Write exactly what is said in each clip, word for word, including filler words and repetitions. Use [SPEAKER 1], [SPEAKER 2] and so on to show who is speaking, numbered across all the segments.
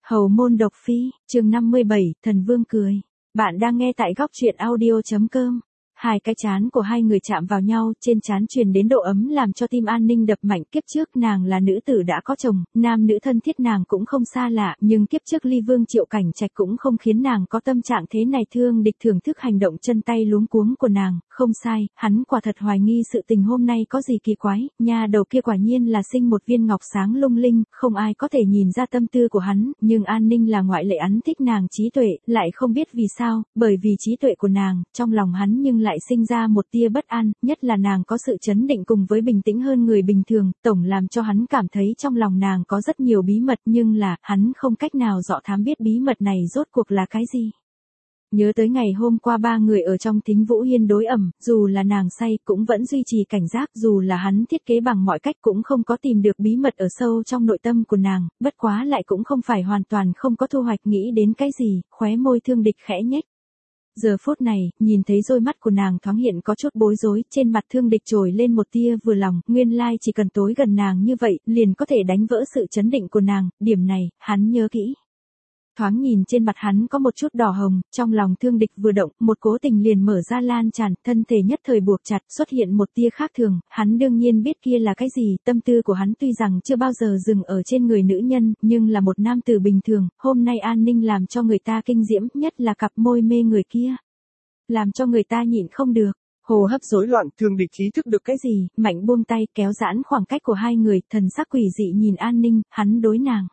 [SPEAKER 1] Hầu môn độc phi, chương năm mươi bảy, thần vương cười. Bạn đang nghe tại góc truyện audio chấm com. Hai cái trán của hai người chạm vào nhau, trên trán truyền đến độ ấm làm cho tim An Ninh đập mạnh. Kiếp trước nàng là nữ tử đã có chồng, nam nữ thân thiết nàng cũng không xa lạ, nhưng kiếp trước Ly Vương Triệu Cảnh Trạch cũng không khiến nàng có tâm trạng thế này. Thương Địch thưởng thức hành động chân tay luống cuống của nàng, không sai, hắn quả thật hoài nghi sự tình hôm nay có gì kỳ quái, nha đầu kia quả nhiên là sinh một viên ngọc sáng lung linh, không ai có thể nhìn ra tâm tư của hắn, nhưng An Ninh là ngoại lệ, hắn thích nàng trí tuệ, lại không biết vì sao, bởi vì trí tuệ của nàng, trong lòng hắn nhưng lại sinh ra một tia bất an, nhất là nàng có sự chấn định cùng với bình tĩnh hơn người bình thường, tổng làm cho hắn cảm thấy trong lòng nàng có rất nhiều bí mật, nhưng là, hắn không cách nào dò thám biết bí mật này rốt cuộc là cái gì. Nhớ tới ngày hôm qua ba người ở trong Thính Vũ Hiên đối ẩm, dù là nàng say cũng vẫn duy trì cảnh giác, dù là hắn thiết kế bằng mọi cách cũng không có tìm được bí mật ở sâu trong nội tâm của nàng, bất quá lại cũng không phải hoàn toàn không có thu hoạch. Nghĩ đến cái gì, khóe môi Thương Địch khẽ nhếch. Giờ phút này, nhìn thấy đôi mắt của nàng thoáng hiện có chút bối rối, trên mặt Thương Địch trồi lên một tia vừa lòng, nguyên lai chỉ cần tối gần nàng như vậy, liền có thể đánh vỡ sự chấn định của nàng, điểm này, hắn nhớ kỹ. Thoáng nhìn trên mặt hắn có một chút đỏ hồng, trong lòng Thương Địch vừa động, một cố tình liền mở ra lan tràn, thân thể nhất thời buộc chặt, xuất hiện một tia khác thường, hắn đương nhiên biết kia là cái gì, tâm tư của hắn tuy rằng chưa bao giờ dừng ở trên người nữ nhân, nhưng là một nam tử bình thường, hôm nay An Ninh làm cho người ta kinh diễm, nhất là cặp môi mê người kia. Làm cho người ta nhịn không được. Hồ hấp rối loạn, Thương Địch ý thức được cái gì, mạnh buông tay, kéo giãn khoảng cách của hai người, thần sắc quỷ dị nhìn An Ninh, hắn đối nàng.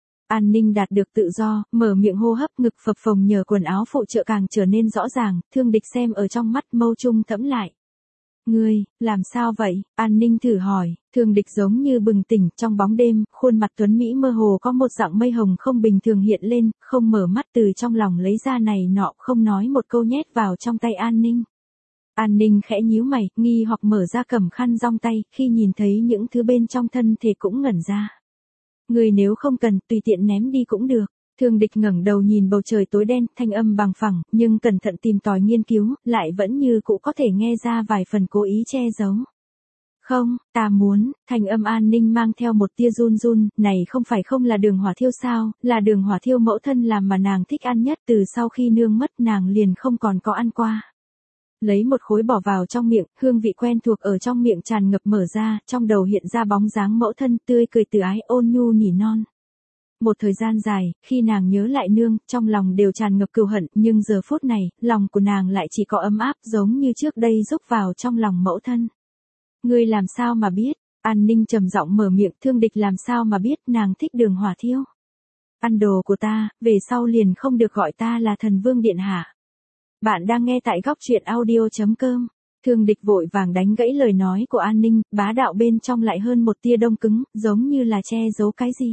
[SPEAKER 1] An Ninh đạt được tự do, mở miệng hô hấp, ngực phập phồng nhờ quần áo phụ trợ càng trở nên rõ ràng, Thương Địch xem ở trong mắt, mâu trung thẫm lại. Ngươi, làm sao vậy? An Ninh thử hỏi, Thương Địch giống như bừng tỉnh, trong bóng đêm, khuôn mặt tuấn Mỹ mơ hồ có một dạng mây hồng không bình thường hiện lên, không mở mắt, từ trong lòng lấy ra này nọ, không nói một câu nhét vào trong tay An Ninh. An Ninh khẽ nhíu mày, nghi hoặc mở ra cầm khăn rong tay, khi nhìn thấy những thứ bên trong thân thể cũng ngẩn ra. Người nếu không cần, tùy tiện ném đi cũng được. Thương Địch ngẩng đầu nhìn bầu trời tối đen, thanh âm bằng phẳng, nhưng cẩn thận tìm tòi nghiên cứu, lại vẫn như cũ có thể nghe ra vài phần cố ý che giấu. Không, ta muốn, thanh âm An Ninh mang theo một tia run run, này không phải không là Đường Hỏa Thiêu sao, là Đường Hỏa Thiêu mẫu thân làm mà nàng thích ăn nhất, từ sau khi nương mất nàng liền không còn có ăn qua. Lấy một khối bỏ vào trong miệng, hương vị quen thuộc ở trong miệng tràn ngập mở ra, trong đầu hiện ra bóng dáng mẫu thân tươi cười từ ái ôn nhu nỉ non. Một thời gian dài, khi nàng nhớ lại nương, trong lòng đều tràn ngập cừu hận, nhưng giờ phút này, lòng của nàng lại chỉ có ấm áp giống như trước đây rúc vào trong lòng mẫu thân. Ngươi làm sao mà biết? An Ninh trầm giọng mở miệng, Thương Địch làm sao mà biết nàng thích Đường Hỏa Thiêu? Ăn đồ của ta, về sau liền không được gọi ta là thần vương điện hạ. Bạn đang nghe tại góc truyện audio chấm com. Thương Địch vội vàng đánh gãy lời nói của An Ninh, bá đạo bên trong lại hơn một tia đông cứng, giống như là che giấu cái gì.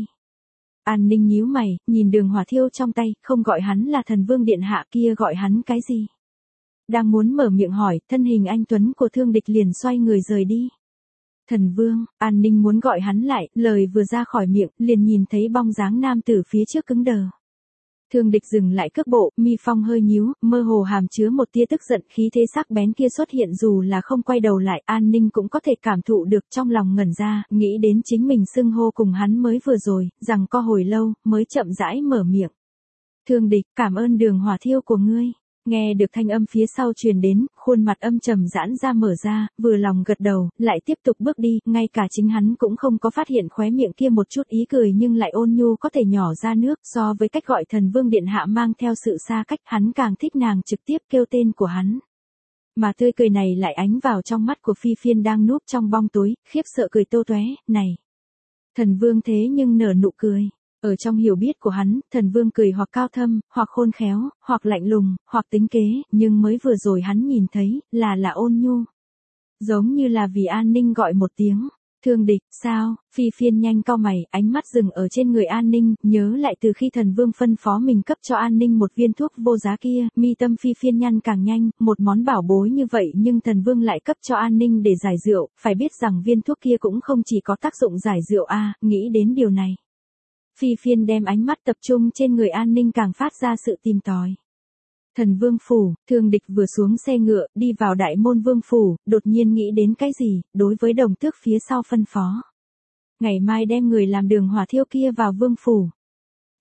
[SPEAKER 1] An Ninh nhíu mày, nhìn Đường Hỏa Thiêu trong tay, không gọi hắn là thần vương điện hạ kia gọi hắn cái gì. Đang muốn mở miệng hỏi, thân hình anh tuấn của Thương Địch liền xoay người rời đi. Thần vương, An Ninh muốn gọi hắn lại, lời vừa ra khỏi miệng, liền nhìn thấy bóng dáng nam tử phía trước cứng đờ. Thương Địch dừng lại cước bộ, mi phong hơi nhíu, mơ hồ hàm chứa một tia tức giận, khí thế sắc bén kia xuất hiện dù là không quay đầu lại, An Ninh cũng có thể cảm thụ được, trong lòng ngẩn ra, nghĩ đến chính mình xưng hô cùng hắn mới vừa rồi, rằng co hồi lâu, mới chậm rãi mở miệng. Thương Địch, cảm ơn Đường Hỏa Thiêu của ngươi. Nghe được thanh âm phía sau truyền đến, khuôn mặt âm trầm giãn ra mở ra, vừa lòng gật đầu, lại tiếp tục bước đi, ngay cả chính hắn cũng không có phát hiện khóe miệng kia một chút ý cười nhưng lại ôn nhu có thể nhỏ ra nước, so với cách gọi thần vương điện hạ mang theo sự xa cách, hắn càng thích nàng trực tiếp kêu tên của hắn. Mà tươi cười này lại ánh vào trong mắt của Phi Phiên đang núp trong bóng tối, khiếp sợ cười tô toé, này. Thần vương thế nhưng nở nụ cười. Ở trong hiểu biết của hắn, thần vương cười hoặc cao thâm, hoặc khôn khéo, hoặc lạnh lùng, hoặc tính kế, nhưng mới vừa rồi hắn nhìn thấy, là là ôn nhu. Giống như là vì An Ninh gọi một tiếng. Thương Địch, sao? Phi Phiên nhanh cau mày, ánh mắt dừng ở trên người An Ninh, nhớ lại từ khi thần vương phân phó mình cấp cho An Ninh một viên thuốc vô giá kia, mi tâm Phi Phiên nhăn càng nhanh, một món bảo bối như vậy nhưng thần vương lại cấp cho An Ninh để giải rượu, phải biết rằng viên thuốc kia cũng không chỉ có tác dụng giải rượu a, nghĩ đến điều này. Phi Phiên đem ánh mắt tập trung trên người An Ninh càng phát ra sự tìm tòi. Thần vương phủ, Thương Địch vừa xuống xe ngựa, đi vào đại môn vương phủ, đột nhiên nghĩ đến cái gì, đối với đồng tước phía sau phân phó. Ngày mai đem người làm Đường Hỏa Thiêu kia vào vương phủ.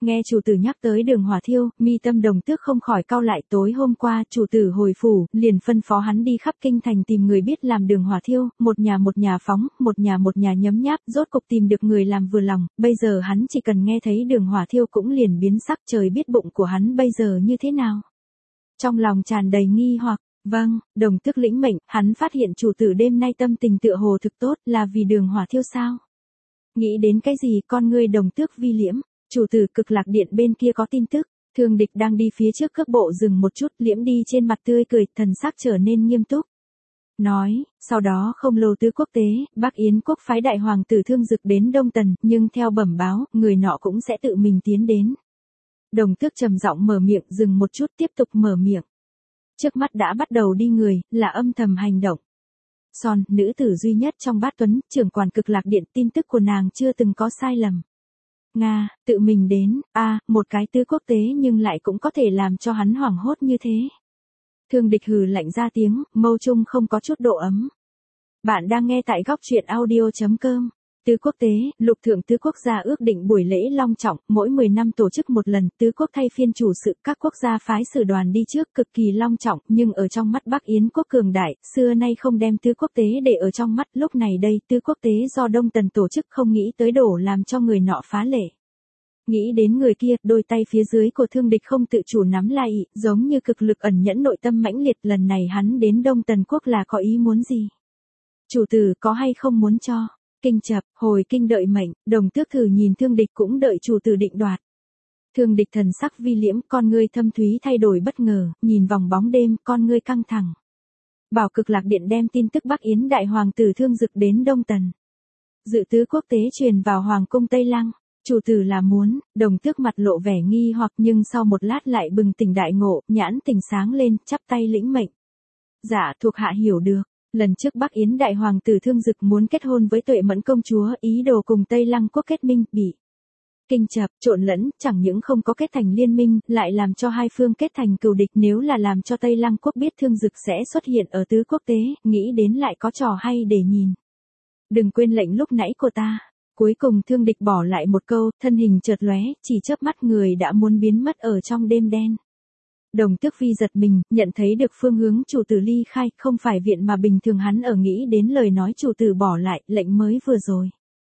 [SPEAKER 1] Nghe chủ tử nhắc tới Đường Hỏa Thiêu, mi tâm Đồng Tước không khỏi cau lại. Tối hôm qua chủ tử hồi phủ, liền phân phó hắn đi khắp kinh thành tìm người biết làm Đường Hỏa Thiêu, một nhà một nhà phóng, một nhà một nhà nhấm nháp, rốt cục tìm được người làm vừa lòng, bây giờ hắn chỉ cần nghe thấy Đường Hỏa Thiêu cũng liền biến sắc, trời biết bụng của hắn bây giờ như thế nào. Trong lòng tràn đầy nghi hoặc. Vâng, Đồng Tước lĩnh mệnh, hắn phát hiện chủ tử đêm nay tâm tình tựa hồ thực tốt, là vì Đường Hỏa Thiêu sao? Nghĩ đến cái gì, con ngươi Đồng Tước vi liễm. Chủ tử Cực Lạc Điện bên kia có tin tức, Thương Địch đang đi phía trước cước bộ dừng một chút, liễm đi trên mặt tươi cười, thần sắc trở nên nghiêm túc. Nói, sau đó không lâu Tứ Quốc tế, Bắc Yến quốc phái đại hoàng tử Thương Dực đến Đông Tần, nhưng theo bẩm báo, người nọ cũng sẽ tự mình tiến đến. Đồng Tước trầm giọng mở miệng, dừng một chút tiếp tục mở miệng. Trước mắt đã bắt đầu đi người, là âm thầm hành động. Son, nữ tử duy nhất trong bát tuấn, trưởng quản Cực Lạc Điện, tin tức của nàng chưa từng có sai lầm. Nga, tự mình đến, a à, một cái Tứ Quốc tế nhưng lại cũng có thể làm cho hắn hoảng hốt như thế. Thương Địch hừ lạnh ra tiếng, mâu trung không có chút độ ấm. Bạn đang nghe tại góc truyện audio chấm com. Tứ Quốc tế, lục thượng tứ quốc gia ước định buổi lễ long trọng, mỗi mười năm tổ chức một lần, tứ quốc thay phiên chủ sự, các quốc gia phái sử đoàn đi trước, cực kỳ long trọng, nhưng ở trong mắt Bắc Yến quốc cường đại, xưa nay không đem Tứ Quốc tế để ở trong mắt, lúc này đây, Tứ Quốc tế do Đông Tần tổ chức không nghĩ tới đổ làm cho người nọ phá lệ. Nghĩ đến người kia, đôi tay phía dưới của Thương Địch không tự chủ nắm lại, giống như cực lực ẩn nhẫn nội tâm mãnh liệt, lần này hắn đến Đông Tần quốc là có ý muốn gì? Chủ tử có hay không muốn cho? Kinh chập, hồi kinh đợi mệnh, Đồng Tước thử nhìn Thương Địch cũng đợi chủ tử định đoạt. Thương Địch thần sắc vi liễm, con ngươi thâm thúy thay đổi bất ngờ, nhìn vòng bóng đêm, con ngươi căng thẳng. Bảo Cực Lạc Điện đem tin tức Bắc Yến đại hoàng tử Thương Dực đến Đông Tần. Dự Tứ Quốc tế truyền vào hoàng cung Tây Lăng. Chủ tử là muốn, Đồng Tước mặt lộ vẻ nghi hoặc, nhưng sau một lát lại bừng tỉnh đại ngộ, nhãn tỉnh sáng lên, chắp tay lĩnh mệnh. Dạ, thuộc hạ hiểu được. Lần trước Bắc Yến đại hoàng tử Thương Dực muốn kết hôn với Tuệ Mẫn công chúa, ý đồ cùng Tây Lăng quốc kết minh, bị kinh chập, trộn lẫn, chẳng những không có kết thành liên minh, lại làm cho hai phương kết thành cừu địch. Nếu là làm cho Tây Lăng quốc biết Thương Dực sẽ xuất hiện ở Tứ Quốc tế, nghĩ đến lại có trò hay để nhìn. Đừng quên lệnh lúc nãy của ta. Cuối cùng Thương Địch bỏ lại một câu, thân hình chợt lóe, chỉ chớp mắt người đã muốn biến mất ở trong đêm đen. Đồng Tước Phi giật mình, nhận thấy được phương hướng chủ tử ly khai, không phải viện mà bình thường hắn ở, nghĩ đến lời nói chủ tử bỏ lại, lệnh mới vừa rồi.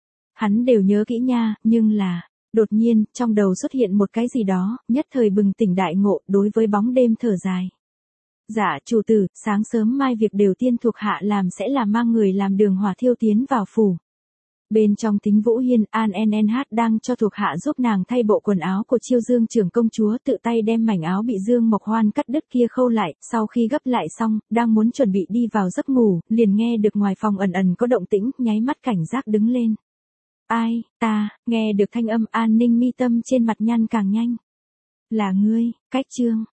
[SPEAKER 1] Hắn đều nhớ kỹ nha, nhưng là, đột nhiên, trong đầu xuất hiện một cái gì đó, nhất thời bừng tỉnh đại ngộ, đối với bóng đêm thở dài. Dạ, chủ tử, sáng sớm mai việc đều tiên thuộc hạ làm sẽ là mang người làm Đường Hỏa Thiêu tiến vào phủ. Bên trong Thính Vũ Hiên, An en en hát đang cho thuộc hạ giúp nàng thay bộ quần áo của Chiêu Dương trưởng công chúa, tự tay đem mảnh áo bị Dương Mộc Hoan cắt đứt kia khâu lại, sau khi gấp lại xong, đang muốn chuẩn bị đi vào giấc ngủ, liền nghe được ngoài phòng ẩn ẩn có động tĩnh, nháy mắt cảnh giác đứng lên. Ai, ta, nghe được thanh âm, An Ninh mi tâm trên mặt nhăn càng nhanh. Là ngươi, Cách Trương.